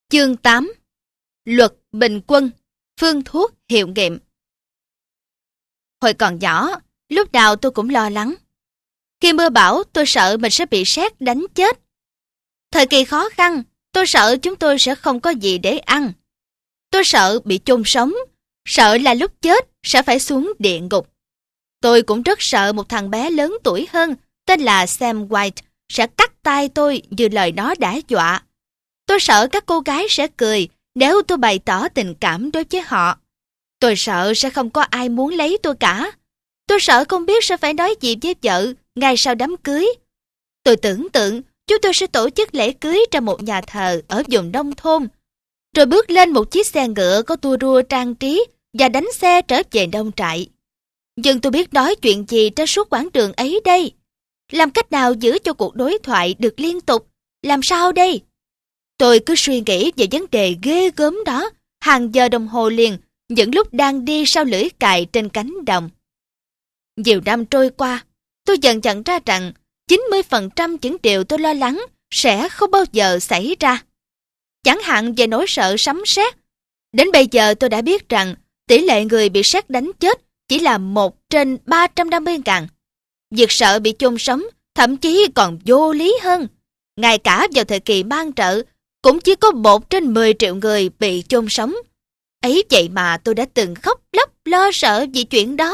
Chương 8. Luật bình quân, phương thuốc hiệu nghiệm. Hồi còn nhỏ, lúc nào tôi cũng lo lắng. Khi mưa bão, tôi sợ mình sẽ bị sét đánh chết. Thời kỳ khó khăn, tôi sợ chúng tôi sẽ không có gì để ăn. Tôi sợ bị chôn sống, sợ là lúc chết sẽ phải xuống địa ngục. Tôi cũng rất sợ một thằng bé lớn tuổi hơn, tên là Sam White, sẽ cắt tay tôi như lời nó đã dọa. Tôi sợ các cô gái sẽ cười nếu tôi bày tỏ tình cảm đối với họ. Tôi sợ sẽ không có ai muốn lấy tôi cả. Tôi sợ không biết sẽ phải nói gì với vợ ngay sau đám cưới. Tôi tưởng tượng chúng tôi sẽ tổ chức lễ cưới trong một nhà thờ ở vùng nông thôn, rồi bước lên một chiếc xe ngựa có tua rua trang trí và đánh xe trở về nông trại. Nhưng tôi biết nói chuyện gì trên suốt quãng đường ấy đây? Làm cách nào giữ cho cuộc đối thoại được liên tục? Làm sao đây? Tôi cứ suy nghĩ về vấn đề ghê gớm đó hàng giờ đồng hồ liền, những lúc đang đi sau lưỡi cày trên cánh đồng. Nhiều năm trôi qua, tôi dần nhận ra rằng 90% những điều tôi lo lắng sẽ không bao giờ xảy ra. Chẳng hạn về nỗi sợ sấm sét. Đến bây giờ tôi đã biết rằng tỷ lệ người bị sét đánh chết chỉ là 1 trên 350.000. Việc sợ bị chôn sống thậm chí còn vô lý hơn. Ngay cả vào thời kỳ mang trợ, cũng chỉ có 1 trên 10 triệu người bị chôn sống. Ấy vậy mà tôi đã từng khóc lóc lo sợ vì chuyện đó.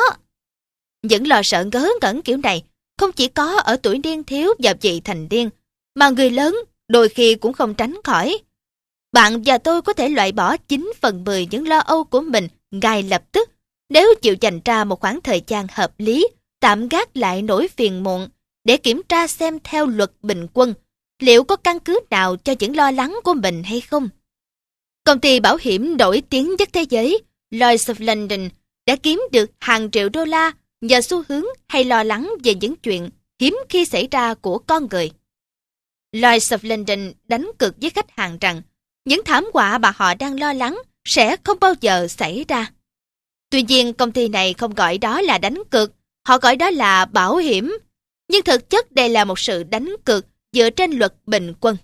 Những lo sợ ngớ ngẩn kiểu này không chỉ có ở tuổi niên thiếu và vị thành niên, mà người lớn đôi khi cũng không tránh khỏi. Bạn và tôi có thể loại bỏ 9/10 những lo âu của mình ngay lập tức nếu chịu dành ra một khoảng thời gian hợp lý, tạm gác lại nỗi phiền muộn để kiểm tra xem theo luật bình quân liệu có căn cứ nào cho những lo lắng của mình hay không. Công ty bảo hiểm nổi tiếng nhất thế giới, Lloyd's of London, đã kiếm được hàng triệu đô la nhờ xu hướng hay lo lắng về những chuyện hiếm khi xảy ra của con người. Lloyd's of London đánh cược với khách hàng rằng những thảm họa mà họ đang lo lắng sẽ không bao giờ xảy ra. Tuy nhiên, công ty này không gọi đó là đánh cược, họ gọi đó là bảo hiểm. Nhưng thực chất đây là một sự đánh cược dựa trên luật bình quân.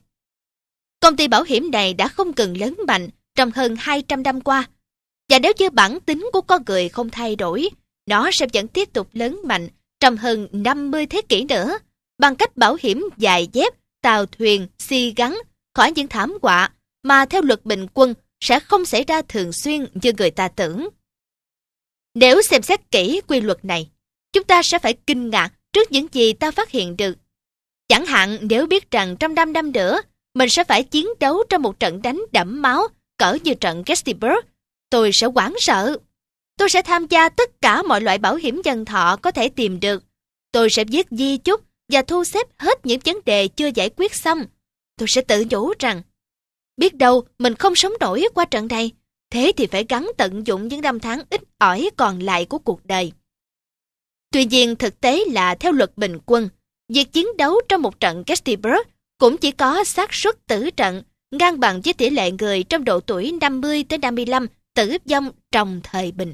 Công ty bảo hiểm này đã không ngừng lớn mạnh trong hơn 200 năm qua, và nếu như bản tính của con người không thay đổi, nó sẽ vẫn tiếp tục lớn mạnh trong hơn 50 thế kỷ nữa, bằng cách bảo hiểm giày dép, tàu thuyền, xi gắn khỏi những thảm họa mà theo luật bình quân sẽ không xảy ra thường xuyên như người ta tưởng. Nếu xem xét kỹ quy luật này, chúng ta sẽ phải kinh ngạc trước những gì ta phát hiện được. Chẳng hạn nếu biết rằng trong 5 năm nữa, mình sẽ phải chiến đấu trong một trận đánh đẫm máu cỡ như trận Gettysburg, tôi sẽ hoảng sợ. Tôi sẽ tham gia tất cả mọi loại bảo hiểm nhân thọ có thể tìm được. Tôi sẽ viết di chúc và thu xếp hết những vấn đề chưa giải quyết xong. Tôi sẽ tự nhủ rằng, biết đâu mình không sống nổi qua trận này, thế thì phải gắng tận dụng những năm tháng ít ỏi còn lại của cuộc đời. Tuy nhiên thực tế là theo luật bình quân, việc chiến đấu trong một trận Gettysburg cũng chỉ có xác suất tử trận ngang bằng với tỷ lệ người trong độ tuổi 50 tới 55 tử vong trong thời bình.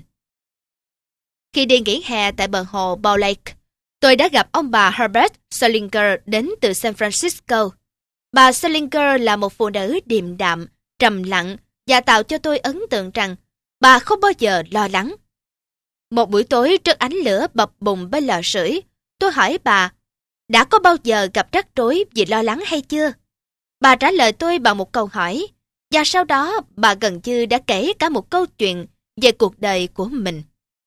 Khi đi nghỉ hè tại bờ hồ Ball Lake, tôi đã gặp ông bà Herbert Salinger đến từ San Francisco. Bà Salinger là một phụ nữ điềm đạm, trầm lặng và tạo cho tôi ấn tượng rằng bà không bao giờ lo lắng. Một buổi tối trước ánh lửa bập bùng bên lò sưởi, tôi hỏi bà, đã có bao giờ gặp rắc rối vì lo lắng hay chưa? Bà trả lời tôi bằng một câu hỏi, và sau đó bà gần như đã kể cả một câu chuyện về cuộc đời của mình.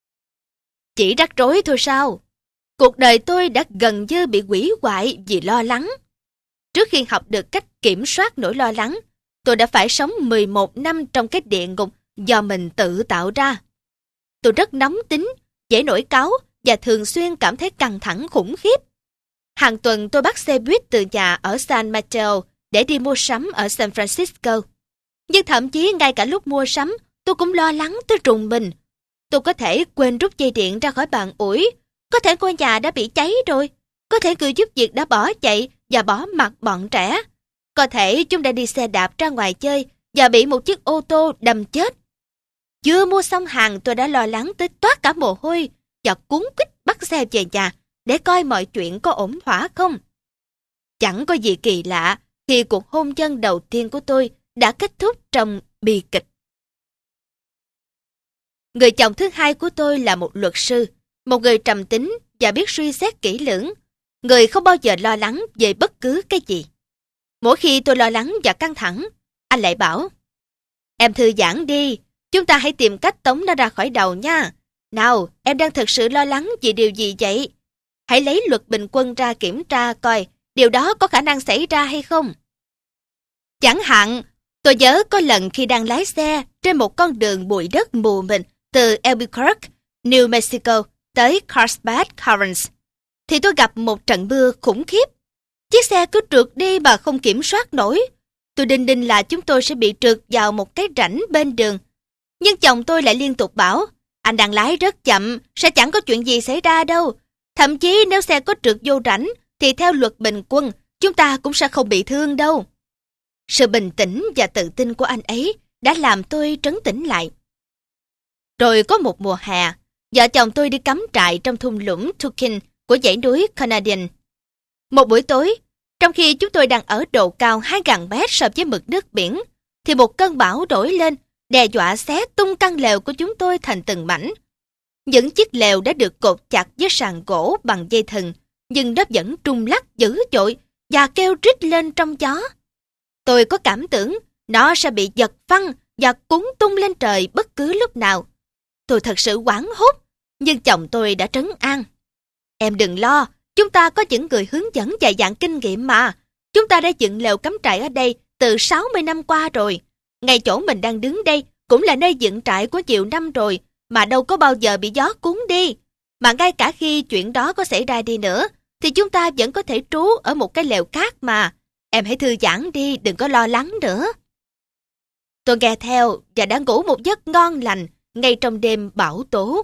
Chỉ rắc rối thôi sao? Cuộc đời tôi đã gần như bị hủy hoại vì lo lắng. Trước khi học được cách kiểm soát nỗi lo lắng, tôi đã phải sống 11 năm trong cái địa ngục do mình tự tạo ra. Tôi rất nóng tính, dễ nổi cáu và thường xuyên cảm thấy căng thẳng khủng khiếp. Hàng tuần tôi bắt xe buýt từ nhà ở San Mateo để đi mua sắm ở San Francisco. Nhưng thậm chí ngay cả lúc mua sắm, tôi cũng lo lắng tới rùng mình. Tôi có thể quên rút dây điện ra khỏi bàn ủi, có thể ngôi nhà đã bị cháy rồi, có thể người giúp việc đã bỏ chạy và bỏ mặc bọn trẻ, có thể chúng đã đi xe đạp ra ngoài chơi và bị một chiếc ô tô đâm chết. Chưa mua xong hàng tôi đã lo lắng tới toát cả mồ hôi và cuống quýt bắt xe về nhà để coi mọi chuyện có ổn thỏa không. Chẳng có gì kỳ lạ khi cuộc hôn nhân đầu tiên của tôi đã kết thúc trong bi kịch. Người chồng thứ hai của tôi là một luật sư, một người trầm tính và biết suy xét kỹ lưỡng, người không bao giờ lo lắng về bất cứ cái gì. Mỗi khi tôi lo lắng và căng thẳng, anh lại bảo, em thư giãn đi, chúng ta hãy tìm cách tống nó ra khỏi đầu nha. Nào, em đang thực sự lo lắng vì điều gì vậy? Hãy lấy luật bình quân ra kiểm tra coi điều đó có khả năng xảy ra hay không. Chẳng hạn, tôi nhớ có lần khi đang lái xe trên một con đường bụi đất mù mịt từ Albuquerque, New Mexico tới Carlsbad, Cairns, thì tôi gặp một trận mưa khủng khiếp. Chiếc xe cứ trượt đi mà không kiểm soát nổi. Tôi đinh là chúng tôi sẽ bị trượt vào một cái rãnh bên đường. Nhưng chồng tôi lại liên tục bảo, anh đang lái rất chậm, sẽ chẳng có chuyện gì xảy ra đâu. Thậm chí nếu xe có trượt vô rãnh, thì theo luật bình quân, chúng ta cũng sẽ không bị thương đâu. Sự bình tĩnh và tự tin của anh ấy đã làm tôi trấn tĩnh lại. Rồi có một mùa hè, vợ chồng tôi đi cắm trại trong thung lũng Tukin của dãy núi Canadian. Một buổi tối, trong khi chúng tôi đang ở độ cao 2.000 mét so với mực nước biển, thì một cơn bão nổi lên, đe dọa xé tung căn lều của chúng tôi thành từng mảnh. Những chiếc lều đã được cột chặt với sàn gỗ bằng dây thừng, nhưng nó vẫn rung lắc dữ dội và kêu rít lên trong gió. Tôi có cảm tưởng nó sẽ bị giật phăng và cuốn tung lên trời bất cứ lúc nào. Tôi thật sự hoảng hốt, nhưng chồng tôi đã trấn an. Em đừng lo, chúng ta có những người hướng dẫn dày dặn kinh nghiệm mà. Chúng ta đã dựng lều cắm trại ở đây từ 60 năm qua rồi. Ngay chỗ mình đang đứng đây cũng là nơi dựng trại của nhiều năm rồi, mà đâu có bao giờ bị gió cuốn đi. Mà ngay cả khi chuyện đó có xảy ra đi nữa, thì chúng ta vẫn có thể trú ở một cái lều khác mà. Em hãy thư giãn đi, đừng có lo lắng nữa. Tôi nghe theo và đã ngủ một giấc ngon lành ngay trong đêm bão tố.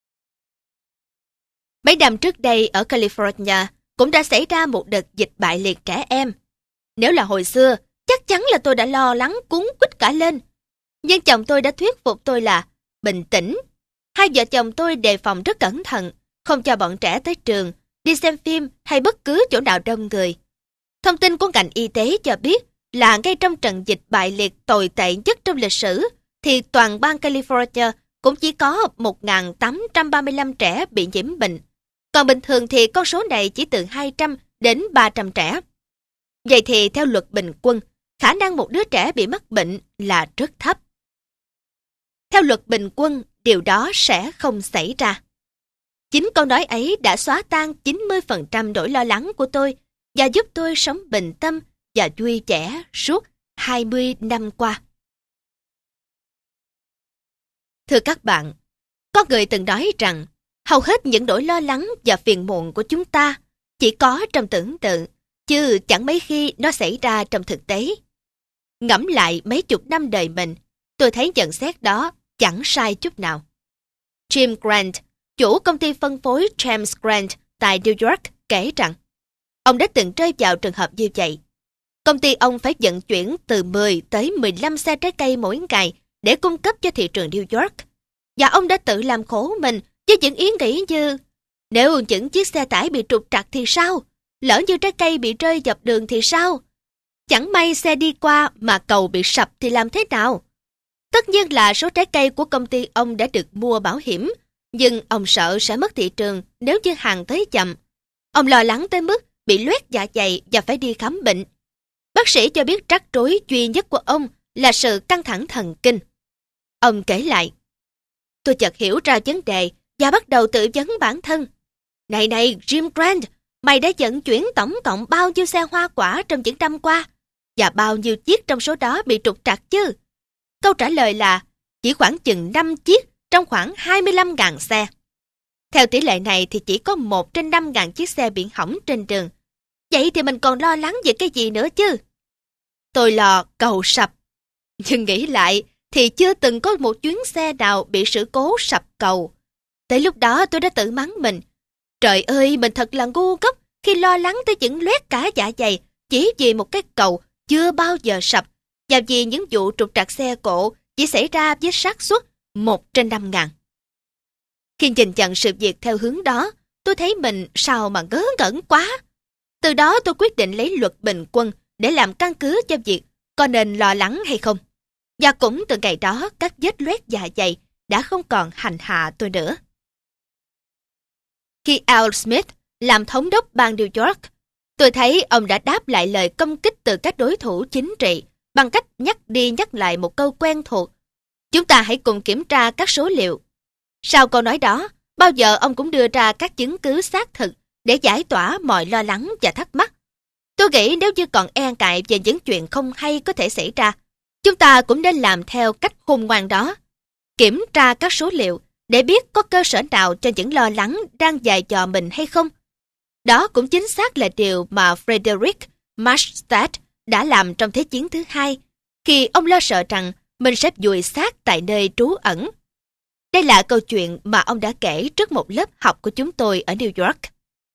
Mấy năm trước đây ở California cũng đã xảy ra một đợt dịch bại liệt trẻ em. Nếu là hồi xưa, chắc chắn là tôi đã lo lắng cuống quýt cả lên. Nhưng chồng tôi đã thuyết phục tôi là bình tĩnh. Hai vợ chồng tôi đề phòng rất cẩn thận, không cho bọn trẻ tới trường, đi xem phim hay bất cứ chỗ nào đông người. Thông tin của ngành y tế cho biết là ngay trong trận dịch bại liệt tồi tệ nhất trong lịch sử, thì toàn bang California cũng chỉ có 1.835 trẻ bị nhiễm bệnh. Còn bình thường thì con số này chỉ từ 200 đến 300 trẻ. Vậy thì theo luật bình quân, khả năng một đứa trẻ bị mắc bệnh là rất thấp. Theo luật bình quân, điều đó sẽ không xảy ra. Chính câu nói ấy đã xóa tan 90% nỗi lo lắng của tôi và giúp tôi sống bình tâm và vui vẻ suốt 20 năm qua. Thưa các bạn, có người từng nói rằng hầu hết những nỗi lo lắng và phiền muộn của chúng ta chỉ có trong tưởng tượng, chứ chẳng mấy khi nó xảy ra trong thực tế. Ngẫm lại mấy chục năm đời mình, tôi thấy nhận xét đó chẳng sai chút nào. Jim Grant, chủ công ty phân phối James Grant tại New York, kể rằng ông đã từng rơi vào trường hợp như vậy. Công ty ông phải vận chuyển từ 10 tới 15 xe trái cây mỗi ngày để cung cấp cho thị trường New York. Và ông đã tự làm khổ mình với những ý nghĩ như nếu những chiếc xe tải bị trục trặc thì sao? Lỡ như trái cây bị rơi dọc đường thì sao? Chẳng may xe đi qua mà cầu bị sập thì làm thế nào? Tất nhiên là số trái cây của công ty ông đã được mua bảo hiểm, nhưng ông sợ sẽ mất thị trường nếu như hàng tới chậm. Ông lo lắng tới mức bị loét dạ dày và phải đi khám bệnh. Bác sĩ cho biết rắc rối duy nhất của ông là sự căng thẳng thần kinh. Ông kể lại, tôi chợt hiểu ra vấn đề và bắt đầu tự vấn bản thân. Này, Jim Grant, mày đã vận chuyển tổng cộng bao nhiêu xe hoa quả trong những năm qua? Và bao nhiêu chiếc trong số đó bị trục trặc chứ? Câu trả lời là chỉ khoảng chừng 5 chiếc trong khoảng 25.000 xe. Theo tỷ lệ này thì chỉ có 1 trên 5.000 chiếc xe bị hỏng trên đường. Vậy thì mình còn lo lắng về cái gì nữa chứ? Tôi lo cầu sập. Nhưng nghĩ lại thì chưa từng có một chuyến xe nào bị sự cố sập cầu. Tới lúc đó tôi đã tự mắng mình. Trời ơi, mình thật là ngu ngốc khi lo lắng tới những loét cả dạ dày chỉ vì một cái cầu chưa bao giờ sập và vì những vụ trục trặc xe cộ chỉ xảy ra với xác suất 1 trên 5.000. Khi nhìn nhận sự việc theo hướng đó, tôi thấy mình sao mà ngớ ngẩn quá. Từ đó tôi quyết định lấy luật bình quân để làm căn cứ cho việc có nên lo lắng hay không. Và cũng từ ngày đó, các vết loét dạ dày đã không còn hành hạ tôi nữa. Khi Al Smith làm thống đốc bang New York, tôi thấy ông đã đáp lại lời công kích từ các đối thủ chính trị bằng cách nhắc đi nhắc lại một câu quen thuộc. Chúng ta hãy cùng kiểm tra các số liệu. Sau câu nói đó, bao giờ ông cũng đưa ra các chứng cứ xác thực để giải tỏa mọi lo lắng và thắc mắc. Tôi nghĩ nếu như còn e ngại về những chuyện không hay có thể xảy ra, chúng ta cũng nên làm theo cách khôn ngoan đó. Kiểm tra các số liệu để biết có cơ sở nào cho những lo lắng đang dày dò mình hay không. Đó cũng chính xác là điều mà Frederick Marstad đã làm trong Thế chiến thứ hai, khi ông lo sợ rằng mình sẽ vùi xác tại nơi trú ẩn. Đây là câu chuyện mà ông đã kể trước một lớp học của chúng tôi ở New York.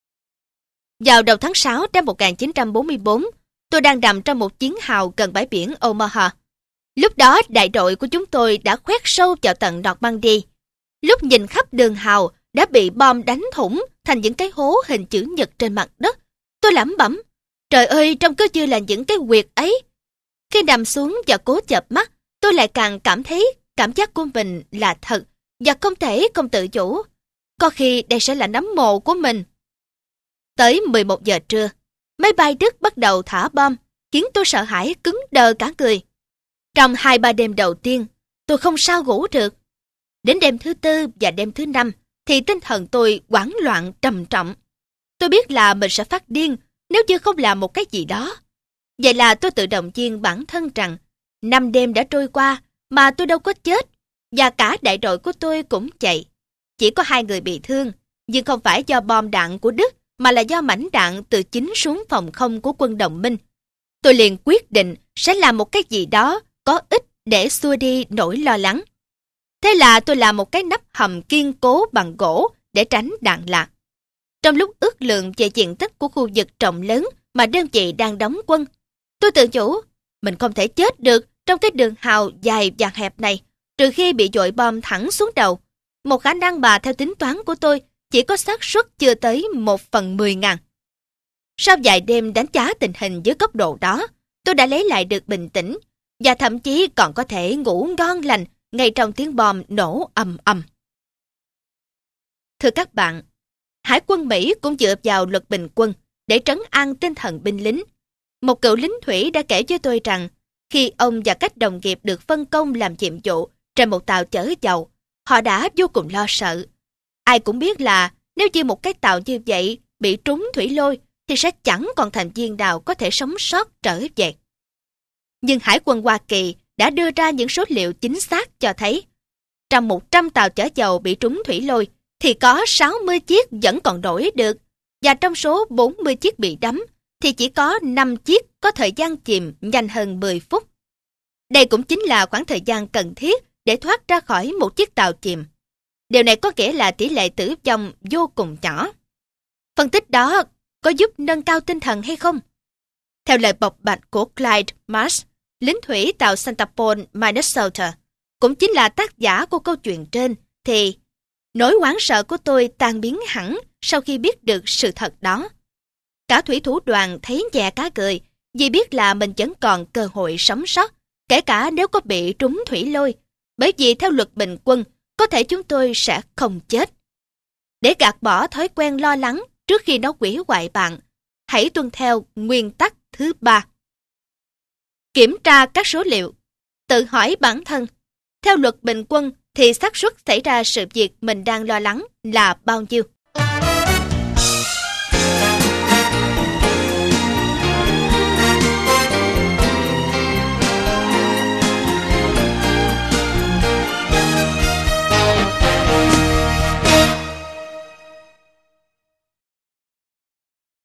Vào đầu tháng 6 năm 1944, tôi đang nằm trong một chiến hào gần bãi biển Omaha. Lúc đó đại đội của chúng tôi đã khoét sâu vào tận Normandy. Lúc nhìn khắp đường hào đã bị bom đánh thủng thành những cái hố hình chữ nhật trên mặt đất, tôi lẩm bẩm, trời ơi, trông cứ như là những cái huyệt ấy. Khi nằm xuống và cố chợp mắt, tôi lại càng cảm thấy cảm giác của mình là thật và không thể không tự chủ. Có khi đây sẽ là nấm mồ của mình. Tới 11 giờ trưa, máy bay Đức bắt đầu thả bom, khiến tôi sợ hãi cứng đờ cả người. Trong 2-3 đêm đầu tiên, tôi không sao ngủ được. Đến đêm thứ 4 và đêm thứ 5, thì tinh thần tôi hoảng loạn trầm trọng. Tôi biết là mình sẽ phát điên nếu như không làm một cái gì đó. Vậy là tôi tự động viên bản thân rằng 5 đêm đã trôi qua mà tôi đâu có chết, và cả đại đội của tôi cũng chạy. Chỉ có 2 người bị thương, nhưng không phải do bom đạn của Đức, mà là do mảnh đạn từ chính súng phòng không của quân đồng minh. Tôi liền quyết định sẽ làm một cái gì đó có ích để xua đi nỗi lo lắng. Thế là tôi làm một cái nắp hầm kiên cố bằng gỗ để tránh đạn lạc. Trong lúc ước lượng về diện tích của khu vực rộng lớn mà đơn vị đang đóng quân, tôi tự nhủ, mình không thể chết được trong cái đường hào dài và hẹp này, trừ khi bị dội bom thẳng xuống đầu. Một khả năng mà theo tính toán của tôi chỉ có xác suất chưa tới 1/10.000. Sau vài đêm đánh giá tình hình dưới góc độ đó, tôi đã lấy lại được bình tĩnh và thậm chí còn có thể ngủ ngon lành ngay trong tiếng bom nổ ầm ầm. Thưa các bạn, Hải quân Mỹ cũng dựa vào luật bình quân để trấn an tinh thần binh lính. Một cựu lính thủy đã kể với tôi rằng khi ông và các đồng nghiệp được phân công làm nhiệm vụ trên một tàu chở dầu, họ đã vô cùng lo sợ. Ai cũng biết là nếu như một cái tàu như vậy bị trúng thủy lôi thì sẽ chẳng còn thành viên nào có thể sống sót trở về. Nhưng Hải quân Hoa Kỳ đã đưa ra những số liệu chính xác cho thấy trong 100 tàu chở dầu bị trúng thủy lôi thì có 60 chiếc vẫn còn nổi được, và trong số 40 chiếc bị đắm thì chỉ có 5 chiếc có thời gian chìm nhanh hơn 10 phút. Đây cũng chính là khoảng thời gian cần thiết để thoát ra khỏi một chiếc tàu chìm. Điều này có nghĩa là tỷ lệ tử vong vô cùng nhỏ. Phân tích đó có giúp nâng cao tinh thần hay không? Theo lời bộc bạch của Clyde Marsh, lính thủy tàu Santa Paul, Minnesota, cũng chính là tác giả của câu chuyện trên, thì nỗi hoảng sợ của tôi tan biến hẳn sau khi biết được sự thật đó. Cả thủy thủ đoàn thấy nhẹ cả người vì biết là mình vẫn còn cơ hội sống sót, kể cả nếu có bị trúng thủy lôi, bởi vì theo luật bình quân, có thể chúng tôi sẽ không chết. Để gạt bỏ thói quen lo lắng trước khi nó hủy hoại bạn, hãy tuân theo nguyên tắc thứ 3. Kiểm tra các số liệu. Tự hỏi bản thân, theo luật bình quân thì xác suất xảy ra sự việc mình đang lo lắng là bao nhiêu?